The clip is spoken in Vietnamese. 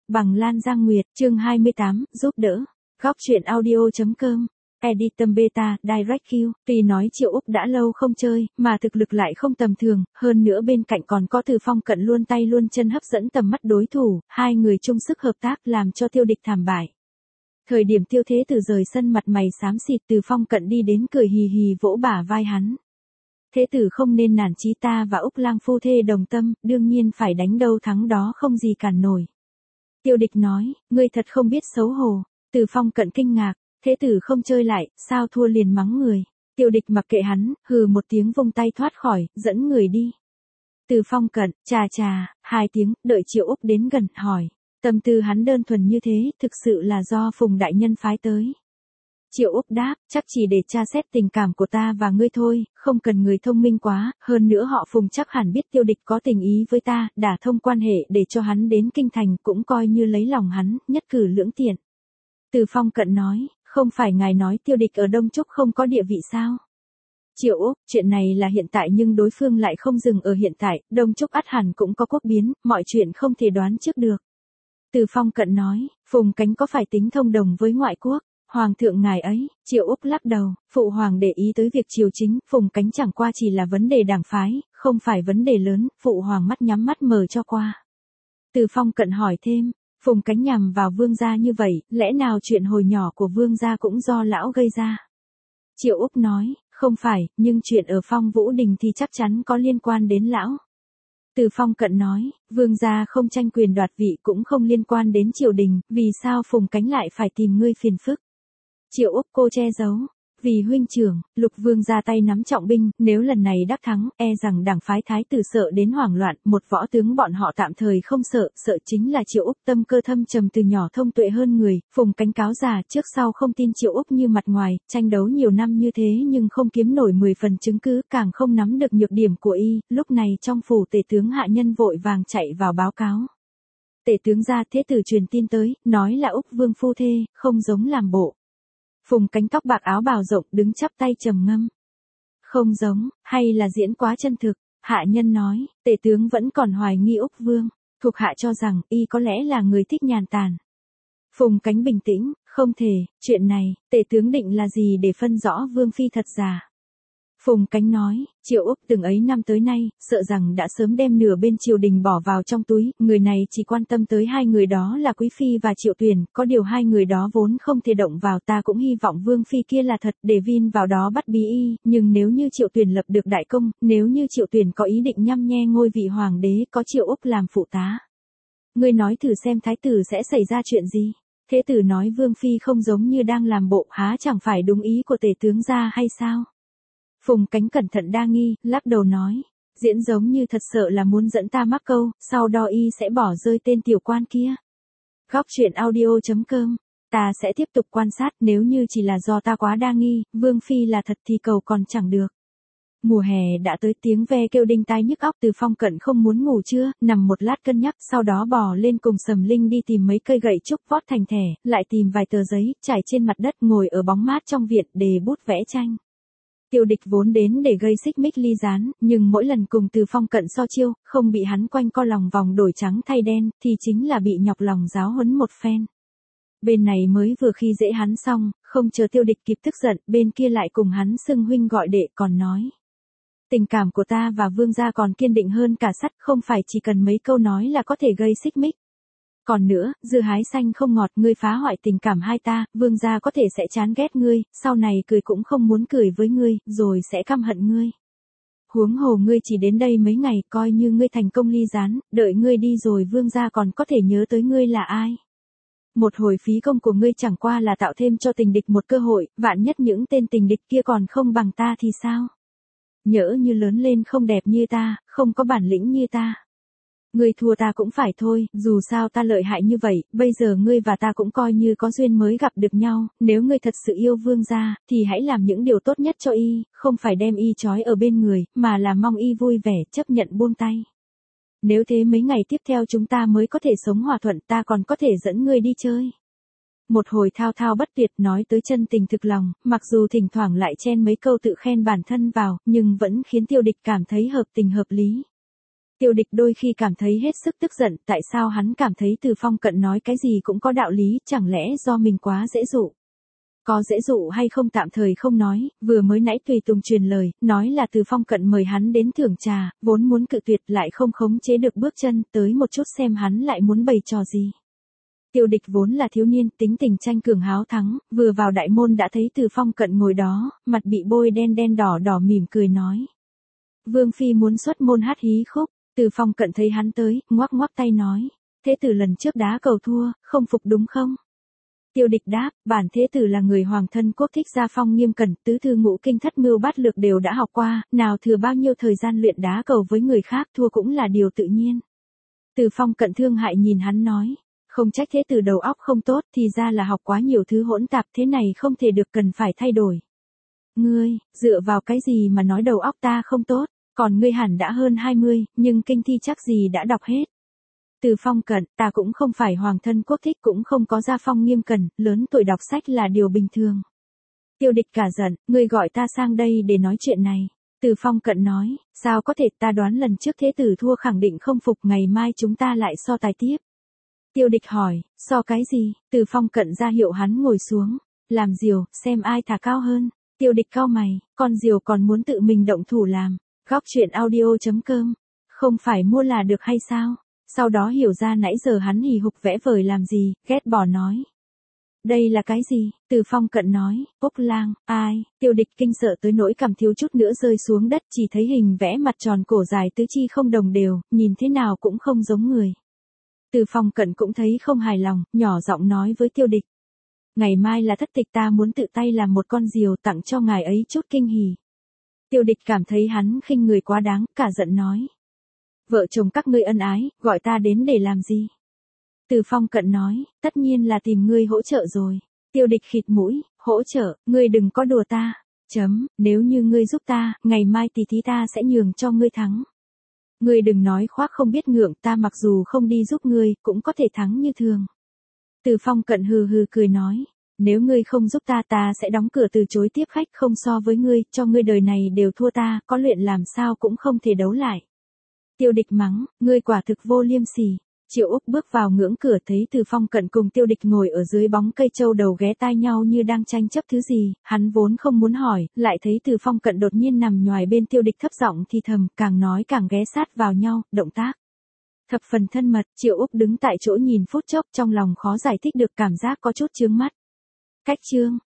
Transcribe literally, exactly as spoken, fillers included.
bằng Lan Giang Nguyệt, chương hai mươi tám, giúp đỡ. Góc truyện audio.com. Editum Beta, Direct Q. Tuy nói Triệu Úc đã lâu không chơi, mà thực lực lại không tầm thường, hơn nữa bên cạnh còn có Từ Phong Cận luôn tay luôn chân hấp dẫn tầm mắt đối thủ, hai người chung sức hợp tác làm cho Tiêu Địch thảm bại. Thời điểm Tiêu Thế Tử rời sân mặt mày xám xịt, Từ Phong Cận đi đến cười hì hì vỗ bả vai hắn. Thế tử không nên nản chí, ta và Úc Lang phu thê đồng tâm, đương nhiên phải đánh đâu thắng đó, không gì cản nổi. Tiêu Địch nói, ngươi thật không biết xấu hổ. Từ Phong Cận kinh ngạc, thế tử không chơi lại, sao thua liền mắng người. Tiêu Địch mặc kệ hắn, hừ một tiếng vung tay thoát khỏi, dẫn người đi. Từ Phong Cận, chà chà, hai tiếng, đợi Triệu Úc đến gần, hỏi. Tâm tư hắn đơn thuần như thế, thực sự là do Phùng đại nhân phái tới. Triệu Úc đáp, chắc chỉ để tra xét tình cảm của ta và ngươi thôi, không cần người thông minh quá, hơn nữa họ Phùng chắc hẳn biết Tiêu Địch có tình ý với ta, đả thông quan hệ để cho hắn đến kinh thành, cũng coi như lấy lòng hắn, nhất cử lưỡng tiện. Từ Phong Cận nói, không phải ngài nói Tiêu Địch ở Đông Trúc không có địa vị sao? Triệu Úc, chuyện này là hiện tại nhưng đối phương lại không dừng ở hiện tại, Đông Trúc ắt hẳn cũng có quốc biến, mọi chuyện không thể đoán trước được. Từ Phong Cận nói, Phùng Cánh có phải tính thông đồng với ngoại quốc? Hoàng thượng ngài ấy, Triệu Úc lắc đầu, phụ hoàng để ý tới việc triều chính, Phùng Cánh chẳng qua chỉ là vấn đề đảng phái, không phải vấn đề lớn, phụ hoàng mắt nhắm mắt mở cho qua. Từ Phong Cận hỏi thêm, Phùng Cánh nhằm vào vương gia như vậy, lẽ nào chuyện hồi nhỏ của vương gia cũng do lão gây ra? Triệu Úc nói, không phải, nhưng chuyện ở Phong Vũ Đình thì chắc chắn có liên quan đến lão. Từ Phong Cận nói, vương gia không tranh quyền đoạt vị cũng không liên quan đến triều đình, vì sao Phùng Cánh lại phải tìm ngươi phiền phức? Triệu Úc cô che giấu, vì huynh trưởng, Lục vương ra tay nắm trọng binh, nếu lần này đắc thắng, e rằng đảng phái thái tử sợ đến hoảng loạn, một võ tướng bọn họ tạm thời không sợ, sợ chính là Triệu Úc tâm cơ thâm trầm từ nhỏ thông tuệ hơn người, Phùng Cánh cáo già trước sau không tin Triệu Úc như mặt ngoài, tranh đấu nhiều năm như thế nhưng không kiếm nổi mười phần chứng cứ, càng không nắm được nhược điểm của y, lúc này trong phủ tể tướng hạ nhân vội vàng chạy vào báo cáo. Tể tướng ra thế tử truyền tin tới, nói là Úc vương phu thê, không giống làm bộ. Phùng Cánh tóc bạc áo bào rộng đứng chắp tay trầm ngâm. Không giống, hay là diễn quá chân thực, hạ nhân nói, tể tướng vẫn còn hoài nghi Úc vương, thuộc hạ cho rằng y có lẽ là người thích nhàn tản. Phùng Cánh bình tĩnh, không thể, chuyện này, tể tướng định là gì để phân rõ vương phi thật giả. Phùng Cánh nói, Triệu Úc từng ấy năm tới nay, sợ rằng đã sớm đem nửa bên triều đình bỏ vào trong túi, người này chỉ quan tâm tới hai người đó là Quý Phi và Triệu Tuyền, có điều hai người đó vốn không thể động vào, ta cũng hy vọng Vương Phi kia là thật để vin vào đó bắt bí y, nhưng nếu như Triệu Tuyền lập được đại công, nếu như Triệu Tuyền có ý định nhăm nhe ngôi vị hoàng đế, có Triệu Úc làm phụ tá. Ngươi nói thử xem thái tử sẽ xảy ra chuyện gì? Thế tử nói Vương Phi không giống như đang làm bộ, há chẳng phải đúng ý của tể tướng gia hay sao? Phùng Cánh cẩn thận đa nghi, lắc đầu nói, diễn giống như thật sợ là muốn dẫn ta mắc câu, sau đó y sẽ bỏ rơi tên tiểu quan kia. Góc truyện audio.com, ta sẽ tiếp tục quan sát, nếu như chỉ là do ta quá đa nghi, Vương Phi là thật thì cầu còn chẳng được. Mùa hè đã tới, tiếng ve kêu đinh tai nhức óc. Từ Phong Cận không muốn ngủ trưa, nằm một lát cân nhắc, sau đó bò lên cùng Sầm Linh đi tìm mấy cây gậy trúc vót thành thẻ, lại tìm vài tờ giấy, trải trên mặt đất, ngồi ở bóng mát trong viện, đề bút vẽ tranh. Tiêu Địch vốn đến để gây xích mích ly gián, nhưng mỗi lần cùng Từ Phong Cận so chiêu, không bị hắn quanh co lòng vòng đổi trắng thay đen, thì chính là bị nhọc lòng giáo huấn một phen. Bên này mới vừa khi dễ hắn xong, không chờ Tiêu Địch kịp tức giận, bên kia lại cùng hắn xưng huynh gọi đệ, còn nói. Tình cảm của ta và vương gia còn kiên định hơn cả sắt, không phải chỉ cần mấy câu nói là có thể gây xích mích. Còn nữa, dưa hái xanh không ngọt, ngươi phá hoại tình cảm hai ta, vương gia có thể sẽ chán ghét ngươi, sau này cười cũng không muốn cười với ngươi, rồi sẽ căm hận ngươi. Huống hồ ngươi chỉ đến đây mấy ngày, coi như ngươi thành công ly gián, đợi ngươi đi rồi vương gia còn có thể nhớ tới ngươi là ai. Một hồi phí công của ngươi chẳng qua là tạo thêm cho tình địch một cơ hội, vạn nhất những tên tình địch kia còn không bằng ta thì sao? Nhỡ như lớn lên không đẹp như ta, không có bản lĩnh như ta. Ngươi thua ta cũng phải thôi, dù sao ta lợi hại như vậy, bây giờ ngươi và ta cũng coi như có duyên mới gặp được nhau, nếu ngươi thật sự yêu vương gia, thì hãy làm những điều tốt nhất cho y, không phải đem y trói ở bên người, mà là mong y vui vẻ, chấp nhận buông tay. Nếu thế mấy ngày tiếp theo chúng ta mới có thể sống hòa thuận, ta còn có thể dẫn ngươi đi chơi. Một hồi thao thao bất tuyệt nói tới chân tình thực lòng, mặc dù thỉnh thoảng lại chen mấy câu tự khen bản thân vào, nhưng vẫn khiến Tiêu Địch cảm thấy hợp tình hợp lý. Tiêu Địch đôi khi cảm thấy hết sức tức giận, tại sao hắn cảm thấy Từ Phong Cận nói cái gì cũng có đạo lý, chẳng lẽ do mình quá dễ dụ. Có dễ dụ hay không tạm thời không nói, vừa mới nãy Tùy Tùng truyền lời, nói là Từ Phong Cận mời hắn đến thưởng trà, vốn muốn cự tuyệt lại không khống chế được bước chân, tới một chút xem hắn lại muốn bày trò gì. Tiêu Địch vốn là thiếu niên, tính tình tranh cường háo thắng, vừa vào đại môn đã thấy Từ Phong Cận ngồi đó, mặt bị bôi đen đen đỏ đỏ mỉm cười nói. Vương Phi muốn xuất môn hát hí khúc, Từ Phong Cận thấy hắn tới, ngoắc ngoắc tay nói. Thế tử lần trước đá cầu thua, không phục đúng không? Tiêu Địch đáp, bản thế tử là người hoàng thân quốc thích gia phong nghiêm cẩn, tứ thư ngũ kinh thất mưu bát lược đều đã học qua, nào thừa bao nhiêu thời gian luyện đá cầu với người khác, thua cũng là điều tự nhiên. Từ Phong Cận thương hại nhìn hắn nói, không trách thế tử đầu óc không tốt, thì ra là học quá nhiều thứ hỗn tạp, thế này không thể được, cần phải thay đổi. Ngươi, dựa vào cái gì mà nói đầu óc ta không tốt, còn ngươi hẳn đã hơn hai mươi, nhưng kinh thi chắc gì đã đọc hết. Từ Phong Cận, ta cũng không phải hoàng thân quốc thích, cũng không có gia phong nghiêm cẩn, lớn tuổi đọc sách là điều bình thường. Tiêu Địch cả giận, ngươi gọi ta sang đây để nói chuyện này. Từ Phong Cận nói, sao có thể, ta đoán lần trước thế tử thua khẳng định không phục, ngày mai chúng ta lại so tài tiếp. Tiêu Địch hỏi, so cái gì? Từ Phong Cận ra hiệu hắn ngồi xuống, làm diều, xem ai thả cao hơn. Tiêu Địch cau mày, con diều còn muốn tự mình động thủ làm. Góc truyện audio chấm com, không phải mua là được hay sao? Sau đó hiểu ra nãy giờ hắn hì hục vẽ vời làm gì, ghét bỏ nói. Đây là cái gì? Từ Phong Cận nói, Úc Lang, ai? Tiêu Địch kinh sợ tới nỗi cằm thiếu chút nữa rơi xuống đất, chỉ thấy hình vẽ mặt tròn cổ dài tứ chi không đồng đều, nhìn thế nào cũng không giống người. Từ Phong Cận cũng thấy không hài lòng, nhỏ giọng nói với Tiêu Địch. Ngày mai là thất tịch, ta muốn tự tay làm một con diều tặng cho ngài ấy chút kinh hỉ. Tiêu Địch cảm thấy hắn khinh người quá đáng, cả giận nói. Vợ chồng các ngươi ân ái, gọi ta đến để làm gì? Từ Phong Cận nói, tất nhiên là tìm ngươi hỗ trợ rồi. Tiêu Địch khịt mũi, hỗ trợ, ngươi đừng có đùa ta. Chấm, nếu như ngươi giúp ta, ngày mai tỷ thí ta sẽ nhường cho ngươi thắng. Ngươi đừng nói khoác không biết ngượng, ta mặc dù không đi giúp ngươi, cũng có thể thắng như thường. Từ Phong Cận hừ hừ cười nói, nếu ngươi không giúp ta ta sẽ đóng cửa từ chối tiếp khách, không so với ngươi, cho ngươi đời này đều thua ta, có luyện làm sao cũng không thể đấu lại. Tiêu Địch mắng, ngươi quả thực vô liêm sỉ. Triệu Úc bước vào ngưỡng cửa thấy Từ Phong Cận cùng Tiêu Địch ngồi ở dưới bóng cây châu đầu ghé tai nhau như đang tranh chấp thứ gì, hắn vốn không muốn hỏi, lại thấy Từ Phong Cận đột nhiên nằm nhoài bên Tiêu Địch thấp giọng thì thầm, càng nói càng ghé sát vào nhau, động tác thập phần thân mật. Triệu Úc đứng tại chỗ nhìn phút chốc, trong lòng khó giải thích được cảm giác có chút chướng mắt. Cách chương